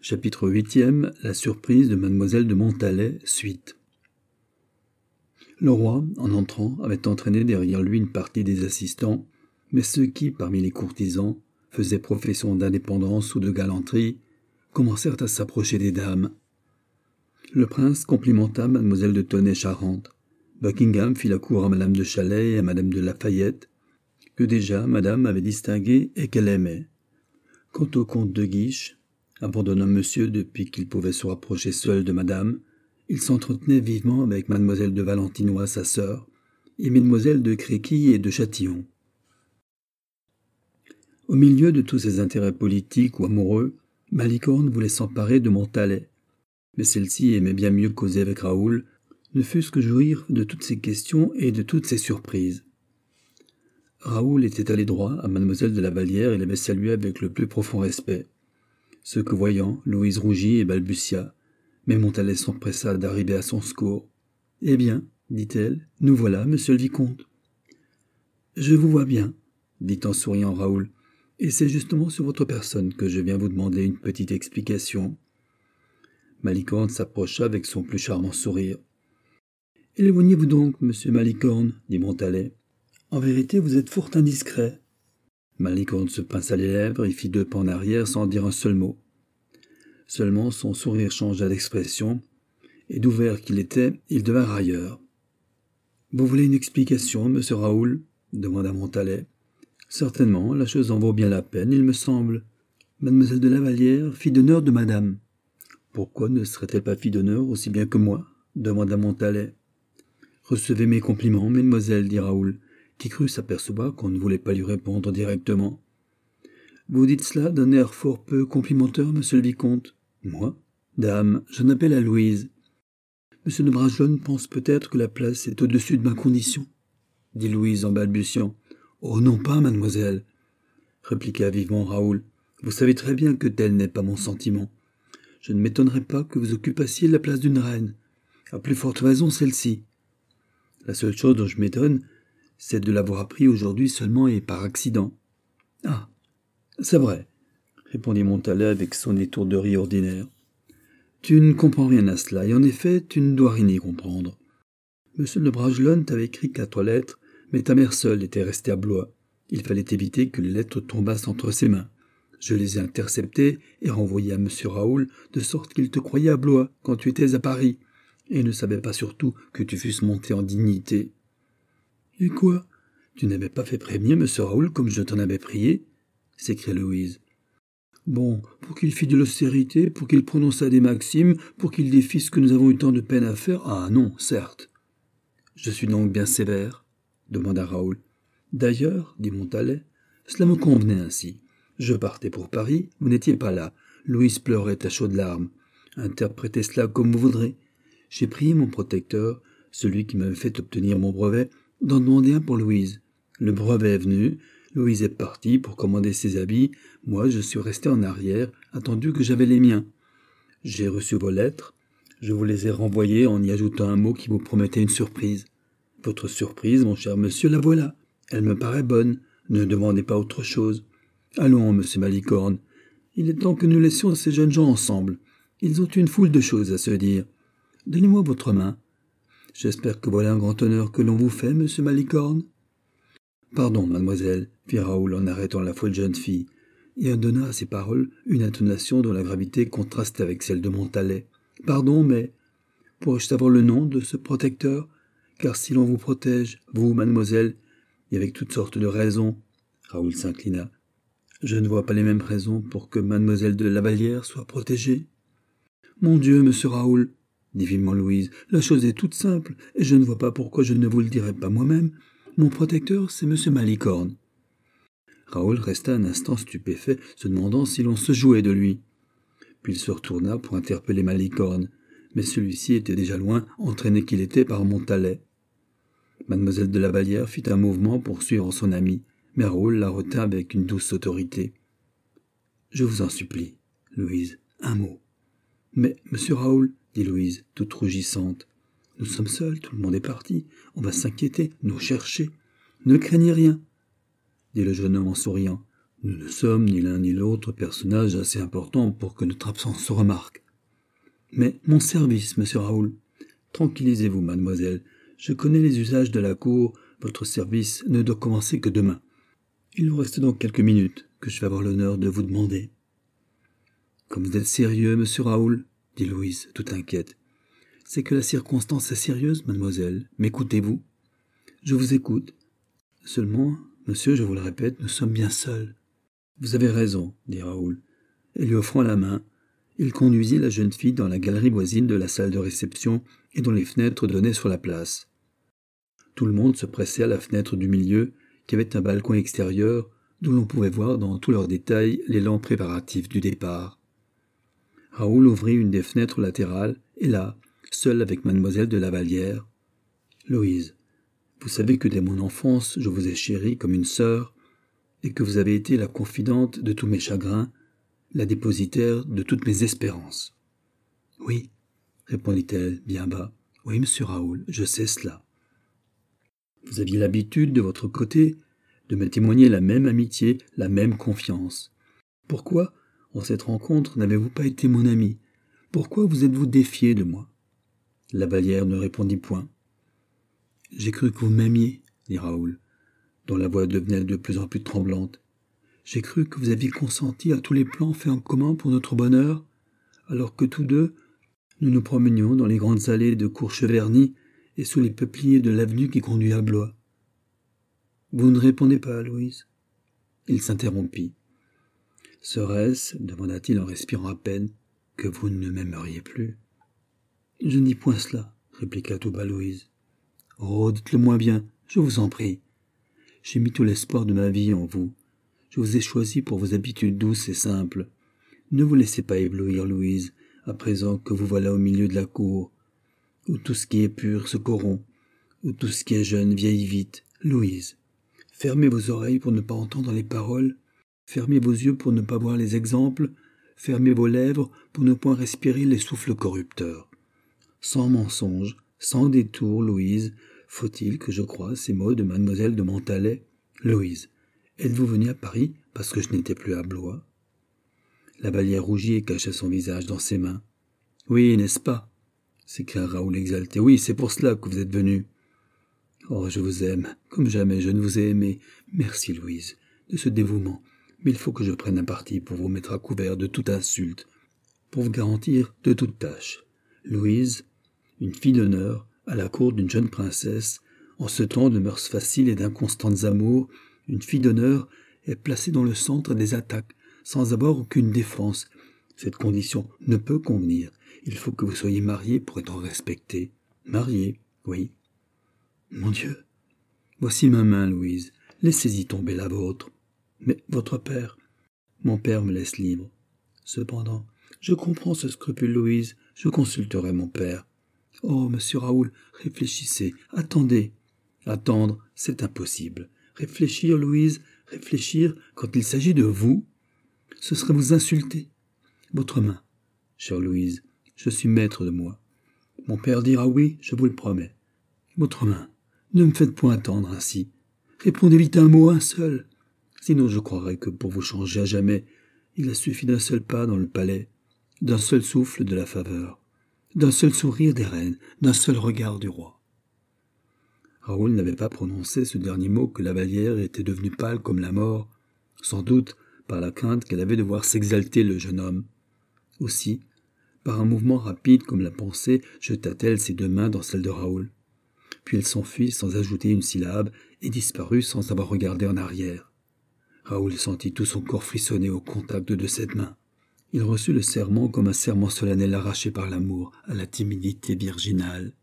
Chapitre 8e. La surprise de mademoiselle de Montalais, suite. Le roi, en entrant, avait entraîné derrière lui une partie des assistants, mais ceux qui, parmi les courtisans, faisaient profession d'indépendance ou de galanterie, commencèrent à s'approcher des dames. Le prince complimenta mademoiselle de Tonnay-Charente. Buckingham fit la cour à madame de Chalais et à madame de Lafayette, que déjà madame avait distingué et qu'elle aimait. Quant au comte de Guiche, abandonnant monsieur depuis qu'il pouvait se rapprocher seul de madame, il s'entretenait vivement avec mademoiselle de Valentinois, sa sœur, et mesdemoiselles de Créquy et de Châtillon. Au milieu de tous ses intérêts politiques ou amoureux, Malicorne voulait s'emparer de Montalais, mais celle-ci aimait bien mieux causer avec Raoul, ne fût-ce que jouir de toutes ses questions et de toutes ses surprises. Raoul était allé droit à mademoiselle de la Vallière et l'avait saluée avec le plus profond respect. Ce que voyant, Louise rougit et balbutia, mais Montalais s'empressa d'arriver à son secours. « Eh bien, dit-elle, nous voilà, monsieur le vicomte. »« Je vous vois bien, dit en souriant Raoul, et c'est justement sur votre personne que je viens vous demander une petite explication. » Malicorne s'approcha avec son plus charmant sourire. « Éloignez-vous donc, monsieur Malicorne, dit Montalais. En vérité, vous êtes fort indiscret. » Malicorne se pinça les lèvres et fit 2 pas en arrière sans dire un seul mot. Seulement son sourire changea d'expression, et d'ouvert qu'il était, il devint railleur. « Vous voulez une explication, monsieur Raoul ?» demanda Montalais. « Certainement, la chose en vaut bien la peine, il me semble. Mademoiselle de la Vallière, fille d'honneur de madame. »« Pourquoi ne serait-elle pas fille d'honneur aussi bien que moi ?» demanda Montalais. « Recevez mes compliments, mesdemoiselles, dit Raoul, qui crut s'apercevoir qu'on ne voulait pas lui répondre directement. « Vous dites cela d'un air fort peu complimenteur, monsieur le vicomte. »« Moi ? Dame, je n'appelle à Louise. Monsieur de Bragelonne pense peut-être que la place est au-dessus de ma condition, dit Louise en balbutiant. « Oh non pas, mademoiselle, répliqua vivement Raoul. Vous savez très bien que tel n'est pas mon sentiment. Je ne m'étonnerais pas que vous occupassiez la place d'une reine. À plus forte raison celle-ci. La seule chose dont je m'étonne, c'est de l'avoir appris aujourd'hui seulement et par accident. »« Ah, c'est vrai, répondit Montalais avec son étourderie ordinaire. Tu ne comprends rien à cela, et en effet, tu ne dois rien y comprendre. Monsieur de Bragelonne t'avait écrit 4 lettres, mais ta mère seule était restée à Blois. Il fallait éviter que les lettres tombassent entre ses mains. Je les ai interceptées et renvoyées à monsieur Raoul, de sorte qu'il te croyait à Blois quand tu étais à Paris, et ne savait pas surtout que tu fusses monté en dignité. »« Et quoi ? Tu n'avais pas fait prévenir monsieur Raoul comme je t'en avais prié ?» s'écria Louise. « Bon, pour qu'il fît de l'austérité, pour qu'il prononçât des maximes, pour qu'il défît ce que nous avons eu tant de peine à faire, ah non, certes. »« Je suis donc bien sévère ?» demanda Raoul. « D'ailleurs, dit Montalais, cela me convenait ainsi. Je partais pour Paris, vous n'étiez pas là. Louise pleurait à chaudes larmes. Interprétez cela comme vous voudrez. J'ai prié mon protecteur, celui qui m'avait fait obtenir mon brevet, d'en demander un pour Louise. Le brevet est venu, Louise est partie pour commander ses habits, moi je suis resté en arrière, attendu que j'avais les miens. J'ai reçu vos lettres, je vous les ai renvoyées en y ajoutant un mot qui vous promettait une surprise. Votre surprise, mon cher monsieur, la voilà. Elle me paraît bonne, ne demandez pas autre chose. Allons, monsieur Malicorne, il est temps que nous laissions ces jeunes gens ensemble. Ils ont une foule de choses à se dire. Donnez-moi votre main. J'espère que voilà un grand honneur que l'on vous fait, monsieur Malicorne. Pardon, mademoiselle, fit Raoul en arrêtant la folle jeune fille, et en donna à ses paroles une intonation dont la gravité contrastait avec celle de Montalais. Pardon, mais pourrais-je savoir le nom de ce protecteur? Car si l'on vous protège, vous, mademoiselle, et avec toutes sortes de raisons, Raoul s'inclina. Je ne vois pas les mêmes raisons pour que mademoiselle de la Vallière soit protégée. Mon Dieu, monsieur Raoul, dit vivement Louise, la chose est toute simple, et je ne vois pas pourquoi je ne vous le dirais pas moi-même. Mon protecteur, c'est monsieur Malicorne. Raoul resta un instant stupéfait, se demandant si l'on se jouait de lui. Puis il se retourna pour interpeller Malicorne, mais celui-ci était déjà loin, entraîné qu'il était par Montalais. Mademoiselle de la Vallière fit un mouvement pour suivre son ami, mais Raoul la retint avec une douce autorité. « Je vous en supplie, Louise, un mot. »« Mais, monsieur Raoul, dit Louise, toute rougissante, nous sommes seuls, tout le monde est parti, on va s'inquiéter, nous chercher. Ne craignez rien, dit le jeune homme en souriant. Nous ne sommes ni l'un ni l'autre personnages assez importants pour que notre absence se remarque. Mais mon service, monsieur Raoul. Tranquillisez-vous, mademoiselle. Je connais les usages de la cour. Votre service ne doit commencer que demain. Il vous reste donc quelques minutes que je vais avoir l'honneur de vous demander. Comme vous êtes sérieux, monsieur Raoul, dit Louise, toute inquiète. C'est que la circonstance est sérieuse, mademoiselle. M'écoutez-vous? Je vous écoute. Seulement, monsieur, je vous le répète, nous sommes bien seuls. Vous avez raison, dit Raoul. Et lui offrant la main, il conduisit la jeune fille dans la galerie voisine de la salle de réception et dont les fenêtres donnaient sur la place. Tout le monde se pressait à la fenêtre du milieu, qui avait un balcon extérieur, d'où l'on pouvait voir dans tous leurs détails les lents préparatifs du départ. Raoul ouvrit une des fenêtres latérales, et là, seul avec mademoiselle de Lavallière. « Louise, vous savez que dès mon enfance, je vous ai chérie comme une sœur, et que vous avez été la confidente de tous mes chagrins, la dépositaire de toutes mes espérances. »« Oui, » répondit-elle bien bas. « Oui, monsieur Raoul, je sais cela. » Vous aviez l'habitude, de votre côté, de me témoigner la même amitié, la même confiance. Pourquoi, en cette rencontre, n'avez-vous pas été mon ami? Pourquoi vous êtes-vous défié de moi? Lavallière ne répondit point. « J'ai cru que vous m'aimiez, » dit Raoul, dont la voix devenait de plus en plus tremblante. « J'ai cru que vous aviez consenti à tous les plans faits en commun pour notre bonheur, alors que tous deux, nous nous promenions dans les grandes allées de Courcheverny et sous les peupliers de l'avenue qui conduit à Blois. » Vous ne répondez pas, Louise? Il s'interrompit. « Serait-ce, demanda-t-il en respirant à peine, que vous ne m'aimeriez plus? »« Je ne dis point cela, répliqua tout bas Louise. Oh, dites-le-moi bien, je vous en prie. J'ai mis tout l'espoir de ma vie en vous. Je vous ai choisi pour vos habitudes douces et simples. Ne vous laissez pas éblouir, Louise, à présent que vous voilà au milieu de la cour, où tout ce qui est pur se corrompt, où tout ce qui est jeune vieillit vite. Louise, fermez vos oreilles pour ne pas entendre les paroles, fermez vos yeux pour ne pas voir les exemples, fermez vos lèvres pour ne point respirer les souffles corrupteurs. Sans mensonge, sans détour, Louise, faut-il que je croie ces mots de mademoiselle de Montalet? Louise, êtes-vous venue à Paris parce que je n'étais plus à Blois? Lavallière rougit et cacha son visage dans ses mains. Oui, n'est-ce pas? S'écria Raoul exalté. Oui, c'est pour cela que vous êtes venue. Oh, je vous aime, comme jamais je ne vous ai aimé. Merci, Louise, de ce dévouement. Mais il faut que je prenne un parti pour vous mettre à couvert de toute insulte, pour vous garantir de toute tâche. Louise, une fille d'honneur, à la cour d'une jeune princesse, en ce temps de mœurs faciles et d'inconstantes amours, une fille d'honneur est placée dans le centre des attaques, sans avoir aucune défense. Cette condition ne peut convenir. Il faut que vous soyez mariée pour être respectée. Mariée, oui. Mon Dieu, voici ma main, Louise. Laissez-y tomber la vôtre. Mais votre père? Mon père me laisse libre. Cependant, je comprends ce scrupule, Louise. Je consulterai mon père. Oh, monsieur Raoul, réfléchissez, attendez. Attendre, c'est impossible. Réfléchir, Louise, réfléchir quand il s'agit de vous, ce serait vous insulter. Votre main, chère Louise, je suis maître de moi. Mon père dira oui, je vous le promets. Votre main, ne me faites point attendre ainsi. Répondez vite un mot, un seul. Sinon je croirais que pour vous changer à jamais, il a suffi d'un seul pas dans le palais, d'un seul souffle de la faveur, d'un seul sourire des reines, d'un seul regard du roi. Raoul n'avait pas prononcé ce dernier mot que Lavallière était devenue pâle comme la mort, sans doute par la crainte qu'elle avait de voir s'exalter le jeune homme. Aussi, par un mouvement rapide comme la pensée, jeta-t-elle ses deux mains dans celles de Raoul. Puis elle s'enfuit sans ajouter une syllabe et disparut sans avoir regardé en arrière. Raoul sentit tout son corps frissonner au contact de cette main. Il reçut le serment comme un serment solennel arraché par l'amour à la timidité virginale.